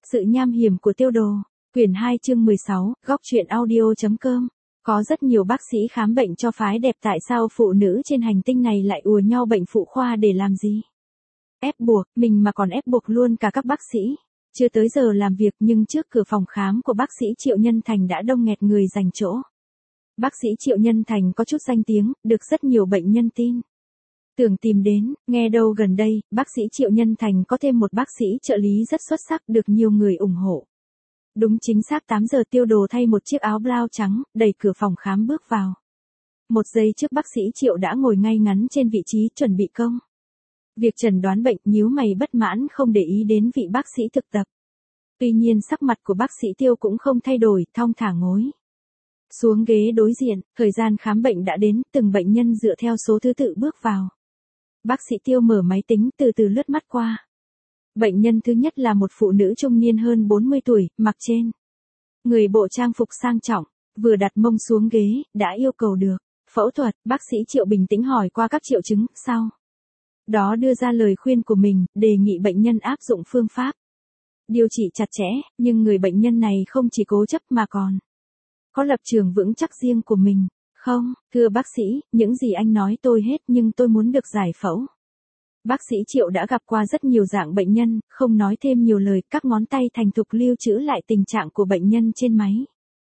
Sự nham hiểm của tiêu đồ. Quyển 2 chương 16, góc truyện audio.com. Có rất nhiều bác sĩ khám bệnh cho phái đẹp, tại sao phụ nữ trên hành tinh này lại ùa nhau bệnh phụ khoa để làm gì? Ép buộc, mình mà còn ép buộc luôn cả các bác sĩ. Chưa tới giờ làm việc nhưng trước cửa phòng khám của bác sĩ Triệu Nhân Thành đã đông nghẹt người giành chỗ. Bác sĩ Triệu Nhân Thành có chút danh tiếng, được rất nhiều bệnh nhân tin tưởng tìm đến, nghe đâu gần đây, bác sĩ Triệu Nhân Thành có thêm một bác sĩ trợ lý rất xuất sắc được nhiều người ủng hộ. Đúng chính xác 8 giờ tiêu đồ thay một chiếc áo blau trắng, đẩy cửa phòng khám bước vào. Một giây trước bác sĩ Triệu đã ngồi ngay ngắn trên vị trí chuẩn bị công việc chẩn đoán bệnh, nhíu mày bất mãn không để ý đến vị bác sĩ thực tập. Tuy nhiên sắc mặt của bác sĩ Tiêu cũng không thay đổi, thong thả ngồi xuống ghế đối diện, thời gian khám bệnh đã đến, từng bệnh nhân dựa theo số thứ tự bước vào. Bác sĩ Tiêu mở máy tính từ từ lướt mắt qua. Bệnh nhân thứ nhất là một phụ nữ trung niên hơn 40 tuổi, mặc trên người bộ trang phục sang trọng, vừa đặt mông xuống ghế, đã yêu cầu được phẫu thuật. Bác sĩ Triệu bình tĩnh hỏi qua các triệu chứng, sau đó đưa ra lời khuyên của mình, đề nghị bệnh nhân áp dụng phương pháp điều trị chặt chẽ, nhưng người bệnh nhân này không chỉ cố chấp mà còn có lập trường vững chắc riêng của mình. Không, thưa bác sĩ, những gì anh nói tôi hết nhưng tôi muốn được giải phẫu. Bác sĩ Triệu đã gặp qua rất nhiều dạng bệnh nhân, không nói thêm nhiều lời, các ngón tay thành thục lưu trữ lại tình trạng của bệnh nhân trên máy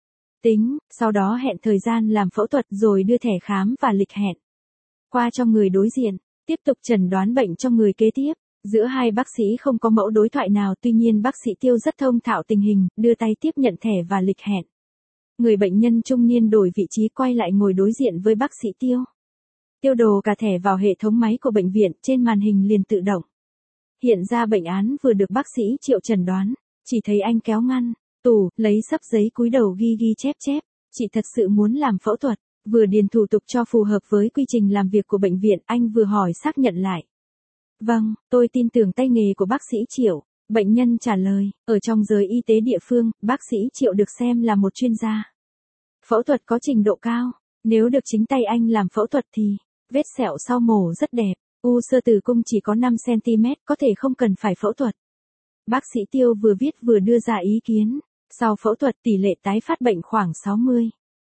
tính, sau đó hẹn thời gian làm phẫu thuật rồi đưa thẻ khám và lịch hẹn qua cho người đối diện, tiếp tục chẩn đoán bệnh cho người kế tiếp. Giữa hai bác sĩ không có mẫu đối thoại nào, tuy nhiên bác sĩ Tiêu rất thông thạo tình hình, đưa tay tiếp nhận thẻ và lịch hẹn. Người bệnh nhân trung niên đổi vị trí quay lại ngồi đối diện với bác sĩ Tiêu. Tiêu đồ cả thẻ vào hệ thống máy của bệnh viện, trên màn hình liền tự động hiện ra bệnh án vừa được bác sĩ Triệu chẩn đoán. Chỉ thấy anh kéo ngăn tủ, lấy xấp giấy cúi đầu ghi ghi chép chép. Chị thật sự muốn làm phẫu thuật. Vừa điền thủ tục cho phù hợp với quy trình làm việc của bệnh viện, anh vừa hỏi xác nhận lại. Vâng, tôi tin tưởng tay nghề của bác sĩ Triệu. Bệnh nhân trả lời, ở trong giới y tế địa phương, bác sĩ Triệu được xem là một chuyên gia phẫu thuật có trình độ cao. Nếu được chính tay anh làm phẫu thuật thì vết sẹo sau mổ rất đẹp, u xơ tử cung chỉ có 5 cm, có thể không cần phải phẫu thuật. Bác sĩ Tiêu vừa viết vừa đưa ra ý kiến, sau phẫu thuật tỷ lệ tái phát bệnh khoảng 60.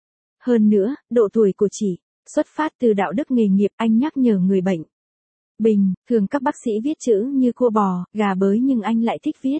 Hơn nữa, độ tuổi của chị xuất phát từ đạo đức nghề nghiệp, anh nhắc nhở người bệnh. Bình thường các bác sĩ viết chữ như cua bò, gà bới nhưng anh lại thích viết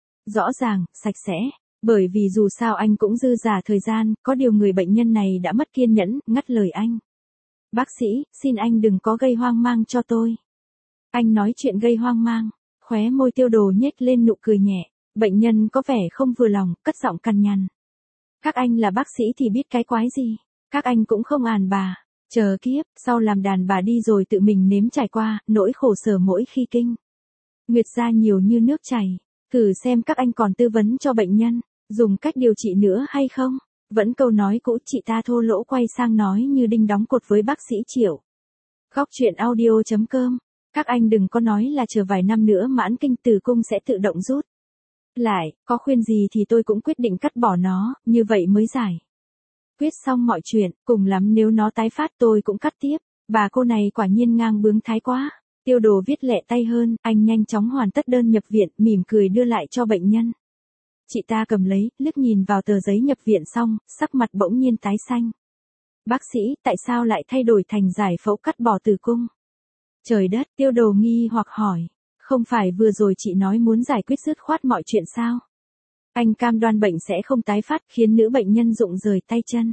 rõ ràng, sạch sẽ, bởi vì dù sao anh cũng dư dả thời gian, có điều người bệnh nhân này đã mất kiên nhẫn, ngắt lời anh. Bác sĩ, xin anh đừng có gây hoang mang cho tôi. Anh nói chuyện gây hoang mang, khóe môi Tiêu đồ nhếch lên nụ cười nhẹ, bệnh nhân có vẻ không vừa lòng, cất giọng cằn nhằn. Các anh là bác sĩ thì biết cái quái gì, các anh cũng không àn bà. Chờ kiếp, sau làm đàn bà đi rồi tự mình nếm trải qua, nỗi khổ sở mỗi khi kinh nguyệt ra nhiều như nước chảy. Thử xem các anh còn tư vấn cho bệnh nhân dùng cách điều trị nữa hay không. Vẫn câu nói cũ, chị ta thô lỗ quay sang nói như đinh đóng cột với bác sĩ Triệu. Góc truyện audio.com. Các anh đừng có nói là chờ vài năm nữa mãn kinh tử cung sẽ tự động rút lại, có khuyên gì thì tôi cũng quyết định cắt bỏ nó, như vậy mới giải quyết xong mọi chuyện, cùng lắm nếu nó tái phát tôi cũng cắt tiếp. Bà cô này quả nhiên ngang bướng thái quá. Tiêu đồ viết lẹ tay hơn, anh nhanh chóng hoàn tất đơn nhập viện, mỉm cười đưa lại cho bệnh nhân. Chị ta cầm lấy, liếc nhìn vào tờ giấy nhập viện xong, sắc mặt bỗng nhiên tái xanh. Bác sĩ, tại sao lại thay đổi thành giải phẫu cắt bỏ tử cung? Trời đất, Tiêu đồ nghi hoặc hỏi. Không phải vừa rồi chị nói muốn giải quyết dứt khoát mọi chuyện sao? Anh cam đoan bệnh sẽ không tái phát, khiến nữ bệnh nhân rụng rời tay chân.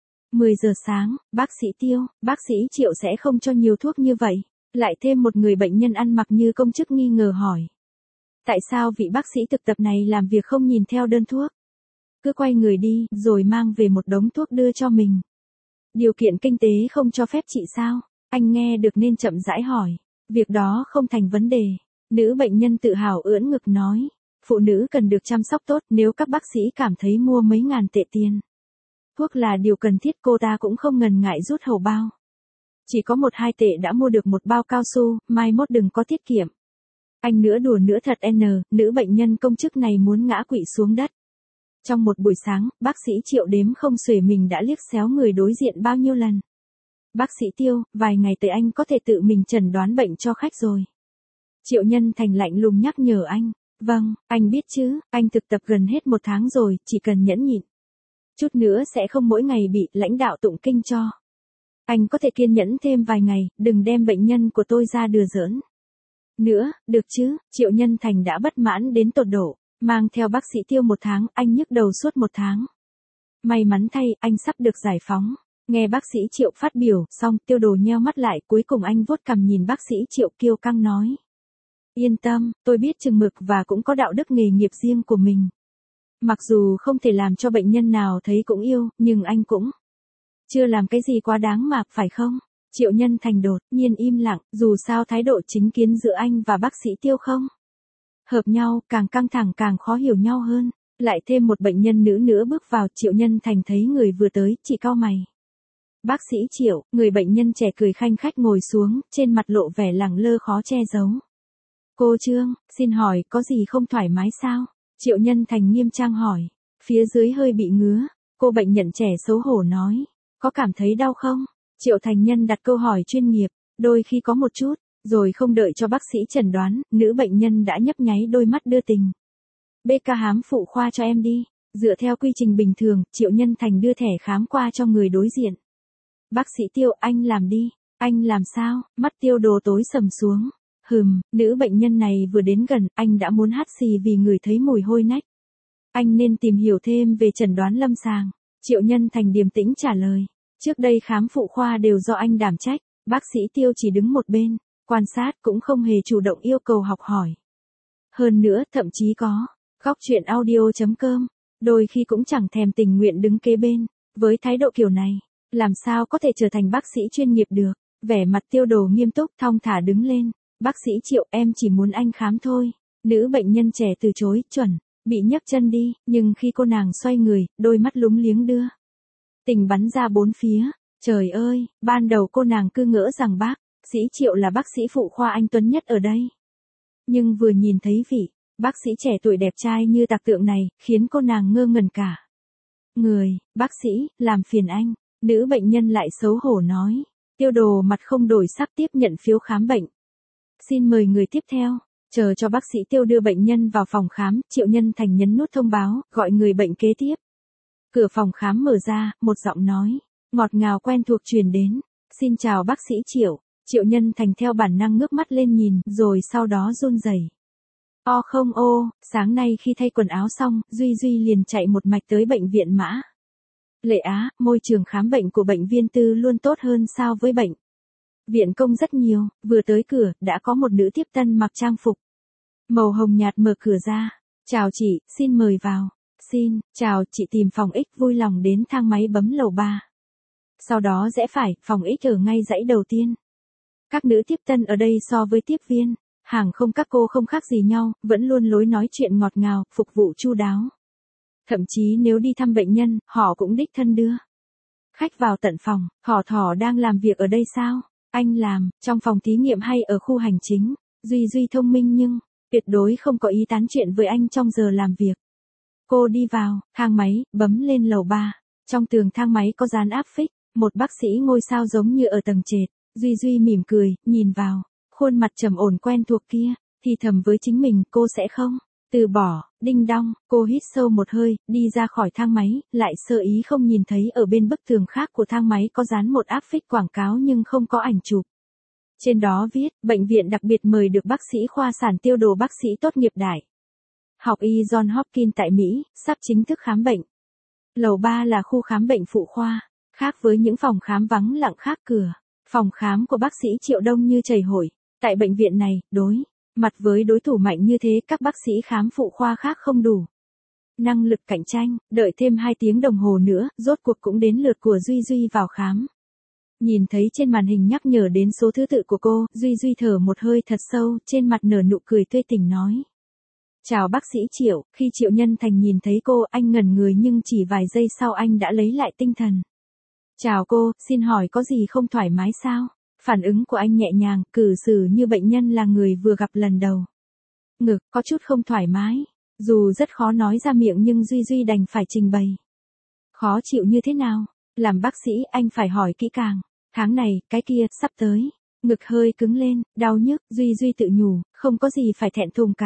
10 giờ sáng, bác sĩ Tiêu, bác sĩ Triệu sẽ không cho nhiều thuốc như vậy. Lại thêm một người bệnh nhân ăn mặc như công chức nghi ngờ hỏi. Tại sao vị bác sĩ thực tập này làm việc không nhìn theo đơn thuốc? Cứ quay người đi, rồi mang về một đống thuốc đưa cho mình. Điều kiện kinh tế không cho phép chị sao? Anh nghe được nên chậm rãi hỏi. Việc đó không thành vấn đề. Nữ bệnh nhân tự hào ưỡn ngực nói. Phụ nữ cần được chăm sóc tốt, nếu các bác sĩ cảm thấy mua mấy ngàn tệ tiền thuốc là điều cần thiết, cô ta cũng không ngần ngại rút hầu bao. Chỉ có 1-2 tệ đã mua được một bao cao su, mai mốt đừng có tiết kiệm. Anh nữa đùa nữa thật nữ bệnh nhân công chức này muốn ngã quỵ xuống đất. Trong một buổi sáng, bác sĩ Triệu đếm không xuể mình đã liếc xéo người đối diện bao nhiêu lần. Bác sĩ Tiêu, vài ngày tới anh có thể tự mình chẩn đoán bệnh cho khách rồi. Triệu Nhân Thành lạnh lùng nhắc nhở anh. Vâng, anh biết chứ, anh thực tập gần hết 1 tháng rồi, chỉ cần nhẫn nhịn. Chút nữa sẽ không mỗi ngày bị lãnh đạo tụng kinh cho. Anh có thể kiên nhẫn thêm vài ngày, đừng đem bệnh nhân của tôi ra đùa giỡn. Nữa, được chứ, Triệu Nhân Thành đã bất mãn đến tột độ, mang theo bác sĩ Tiêu 1 tháng, anh nhức đầu suốt 1 tháng. May mắn thay, anh sắp được giải phóng. Nghe bác sĩ Triệu phát biểu, xong, Tiêu Đồ nheo mắt lại, cuối cùng anh vuốt cằm nhìn bác sĩ Triệu kiêu căng nói. Yên tâm, tôi biết chừng mực và cũng có đạo đức nghề nghiệp riêng của mình. Mặc dù không thể làm cho bệnh nhân nào thấy cũng yêu, nhưng anh cũng chưa làm cái gì quá đáng mà, phải không? Triệu Nhân Thành đột nhiên im lặng, dù sao thái độ chính kiến giữa anh và bác sĩ Tiêu không hợp nhau, càng căng thẳng càng khó hiểu nhau hơn. Lại thêm một bệnh nhân nữ nữa bước vào, Triệu Nhân Thành thấy người vừa tới, chỉ cau mày. Bác sĩ Triệu, người bệnh nhân trẻ cười khanh khách ngồi xuống, trên mặt lộ vẻ lẳng lơ khó che giấu. Cô Trương, xin hỏi có gì không thoải mái sao? Triệu Nhân Thành nghiêm trang hỏi. Phía dưới hơi bị ngứa, cô bệnh nhân trẻ xấu hổ nói. Có cảm thấy đau không? Triệu Thành Nhân đặt câu hỏi chuyên nghiệp, đôi khi có một chút, rồi không đợi cho bác sĩ chẩn đoán, nữ bệnh nhân đã nhấp nháy đôi mắt đưa tình. BK khám phụ khoa cho em đi. Dựa theo quy trình bình thường, Triệu Nhân Thành đưa thẻ khám qua cho người đối diện. Bác sĩ Tiêu, anh làm đi. Anh làm sao? Mắt Tiêu Đồ tối sầm xuống. Nữ bệnh nhân này vừa đến gần, anh đã muốn hắt xì vì ngửi thấy mùi hôi nách. Anh nên tìm hiểu thêm về chẩn đoán lâm sàng. Triệu Nhân Thành điềm tĩnh trả lời. Trước đây khám phụ khoa đều do anh đảm trách, bác sĩ Tiêu chỉ đứng một bên, quan sát cũng không hề chủ động yêu cầu học hỏi. Hơn nữa, thậm chí có, góc chuyện audio.com, đôi khi cũng chẳng thèm tình nguyện đứng kế bên, với thái độ kiểu này, làm sao có thể trở thành bác sĩ chuyên nghiệp được. Vẻ mặt Tiêu Đồ nghiêm túc thong thả đứng lên. Bác sĩ Triệu, em chỉ muốn anh khám thôi. Nữ bệnh nhân trẻ từ chối, chuẩn, bị nhấc chân đi, nhưng khi cô nàng xoay người, đôi mắt lúng liếng đưa tình bắn ra bốn phía. Trời ơi, ban đầu cô nàng cứ ngỡ rằng bác sĩ Triệu là bác sĩ phụ khoa anh tuấn nhất ở đây. Nhưng vừa nhìn thấy vị bác sĩ trẻ tuổi đẹp trai như tạc tượng này, khiến cô nàng ngơ ngẩn cả người. Bác sĩ, làm phiền anh. Nữ bệnh nhân lại xấu hổ nói. Tiêu Đồ mặt không đổi sắc tiếp nhận phiếu khám bệnh. Xin mời người tiếp theo. Chờ cho bác sĩ Tiêu đưa bệnh nhân vào phòng khám, Triệu Nhân Thành nhấn nút thông báo, gọi người bệnh kế tiếp. Cửa phòng khám mở ra, một giọng nói ngọt ngào quen thuộc truyền đến. Xin chào bác sĩ Triệu. Triệu Nhân Thành theo bản năng ngước mắt lên nhìn, rồi sau đó run rẩy. Không ô, sáng nay khi thay quần áo xong, Duy liền chạy một mạch tới bệnh viện Mã Lệ Á. Môi trường khám bệnh của bệnh viện tư luôn tốt hơn so với bệnh viện công rất nhiều. Vừa tới cửa, đã có một nữ tiếp tân mặc trang phục màu hồng nhạt mở cửa ra. Chào chị, xin mời vào. Xin, chào, chị tìm phòng X, vui lòng đến thang máy bấm lầu 3. Sau đó rẽ phải, phòng X ở ngay dãy đầu tiên. Các nữ tiếp tân ở đây so với tiếp viên hàng không các cô không khác gì nhau, vẫn luôn lối nói chuyện ngọt ngào, phục vụ chu đáo. Thậm chí nếu đi thăm bệnh nhân, họ cũng đích thân đưa khách vào tận phòng. Thỏ đang làm việc ở đây sao? Anh làm, trong phòng thí nghiệm hay ở khu hành chính? Duy thông minh nhưng tuyệt đối không có ý tán chuyện với anh trong giờ làm việc. Cô đi vào thang máy, bấm lên lầu 3. Trong tường thang máy có dán áp phích, một bác sĩ ngôi sao giống như ở tầng trệt. Duy mỉm cười, nhìn vào khuôn mặt trầm ổn quen thuộc kia, thì thầm với chính mình, cô sẽ không từ bỏ. Đinh đong, cô hít sâu một hơi, đi ra khỏi thang máy, lại sơ ý không nhìn thấy ở bên bức tường khác của thang máy có dán một áp phích quảng cáo nhưng không có ảnh chụp. Trên đó viết, bệnh viện đặc biệt mời được bác sĩ khoa sản Tiêu Đồ, bác sĩ tốt nghiệp đại học y John Hopkins tại Mỹ, sắp chính thức khám bệnh. Lầu 3 là khu khám bệnh phụ khoa, khác với những phòng khám vắng lặng khác cửa. Phòng khám của bác sĩ Triệu đông như chảy hội. Tại bệnh viện này, đối mặt với đối thủ mạnh như thế, các bác sĩ khám phụ khoa khác không đủ năng lực cạnh tranh. Đợi thêm 2 tiếng đồng hồ nữa, rốt cuộc cũng đến lượt của Duy vào khám. Nhìn thấy trên màn hình nhắc nhở đến số thứ tự của cô, Duy thở một hơi thật sâu, trên mặt nở nụ cười tươi tỉnh nói. Chào bác sĩ Triệu. Khi Triệu Nhân Thành nhìn thấy cô, anh ngẩn người nhưng chỉ vài giây sau anh đã lấy lại tinh thần. Chào cô, xin hỏi có gì không thoải mái sao? Phản ứng của anh nhẹ nhàng, cử xử như bệnh nhân là người vừa gặp lần đầu. Ngực, có chút không thoải mái. Dù rất khó nói ra miệng nhưng Duy đành phải trình bày. Khó chịu như thế nào? Làm bác sĩ anh phải hỏi kỹ càng. Tháng này, cái kia, sắp tới. Ngực hơi cứng lên, đau nhức, Duy tự nhủ, không có gì phải thẹn thùng cả.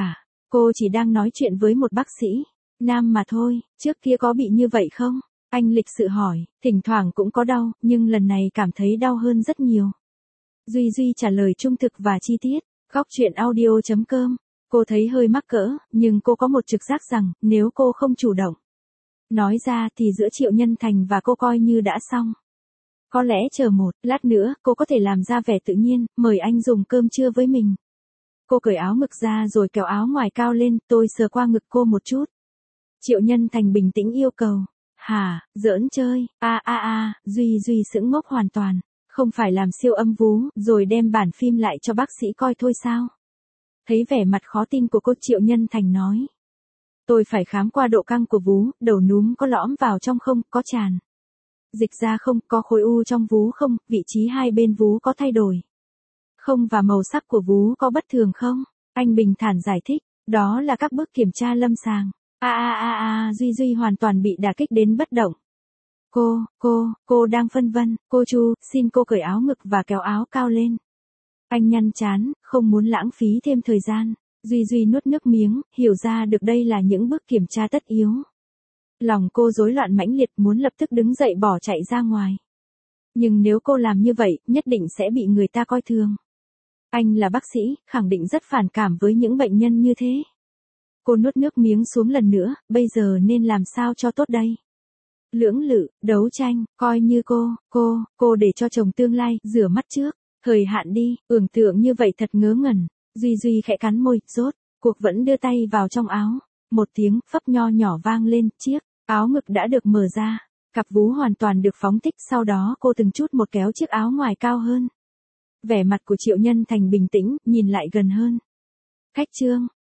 Cô chỉ đang nói chuyện với một bác sĩ nam mà thôi, trước kia có bị như vậy không? Anh lịch sự hỏi, thỉnh thoảng cũng có đau, nhưng lần này cảm thấy đau hơn rất nhiều. Duy Duy trả lời trung thực và chi tiết. Góc chuyện audio.com. Cô thấy hơi mắc cỡ, nhưng cô có một trực giác rằng, nếu cô không chủ động nói ra thì giữa Triệu Nhân Thành và cô coi như đã xong. Có lẽ chờ một lát nữa, cô có thể làm ra vẻ tự nhiên, mời anh dùng cơm trưa với mình. Cô cởi áo ngực ra rồi kéo áo ngoài cao lên, tôi sờ qua ngực cô một chút. Triệu Nhân Thành bình tĩnh yêu cầu. Hả, giỡn chơi, Duy Duy sững ngốc hoàn toàn. Không phải làm siêu âm vú, rồi đem bản phim lại cho bác sĩ coi thôi sao? Thấy vẻ mặt khó tin của cô, Triệu Nhân Thành nói. Tôi phải khám qua độ căng của vú, đầu núm có lõm vào trong không, có tràn dịch ra không, có khối u trong vú không, vị trí hai bên vú có thay đổi không và màu sắc của vú có bất thường không? Anh bình thản giải thích, đó là các bước kiểm tra lâm sàng. Duy Duy hoàn toàn bị đả kích đến bất động. Cô đang phân vân, cô Chu, xin cô cởi áo ngực và kéo áo cao lên. Anh nhăn trán, không muốn lãng phí thêm thời gian. Duy Duy nuốt nước miếng, hiểu ra được đây là những bước kiểm tra tất yếu. Lòng cô rối loạn mãnh liệt, muốn lập tức đứng dậy bỏ chạy ra ngoài. Nhưng nếu cô làm như vậy, nhất định sẽ bị người ta coi thường. Anh là bác sĩ, khẳng định rất phản cảm với những bệnh nhân như thế. Cô nuốt nước miếng xuống lần nữa, bây giờ nên làm sao cho tốt đây? Lưỡng lự, đấu tranh, coi như cô để cho chồng tương lai, rửa mắt trước, thời hạn đi, tưởng tượng như vậy thật ngớ ngẩn. Duy Duy khẽ cắn môi, rốt cuộc vẫn đưa tay vào trong áo. Một tiếng phấp nho nhỏ vang lên, chiếc áo ngực đã được mở ra. Cặp vú hoàn toàn được phóng thích, sau đó cô từng chút một kéo chiếc áo ngoài cao hơn. Vẻ mặt của Triệu Nhân Thành bình tĩnh, nhìn lại gần hơn. Khách trương,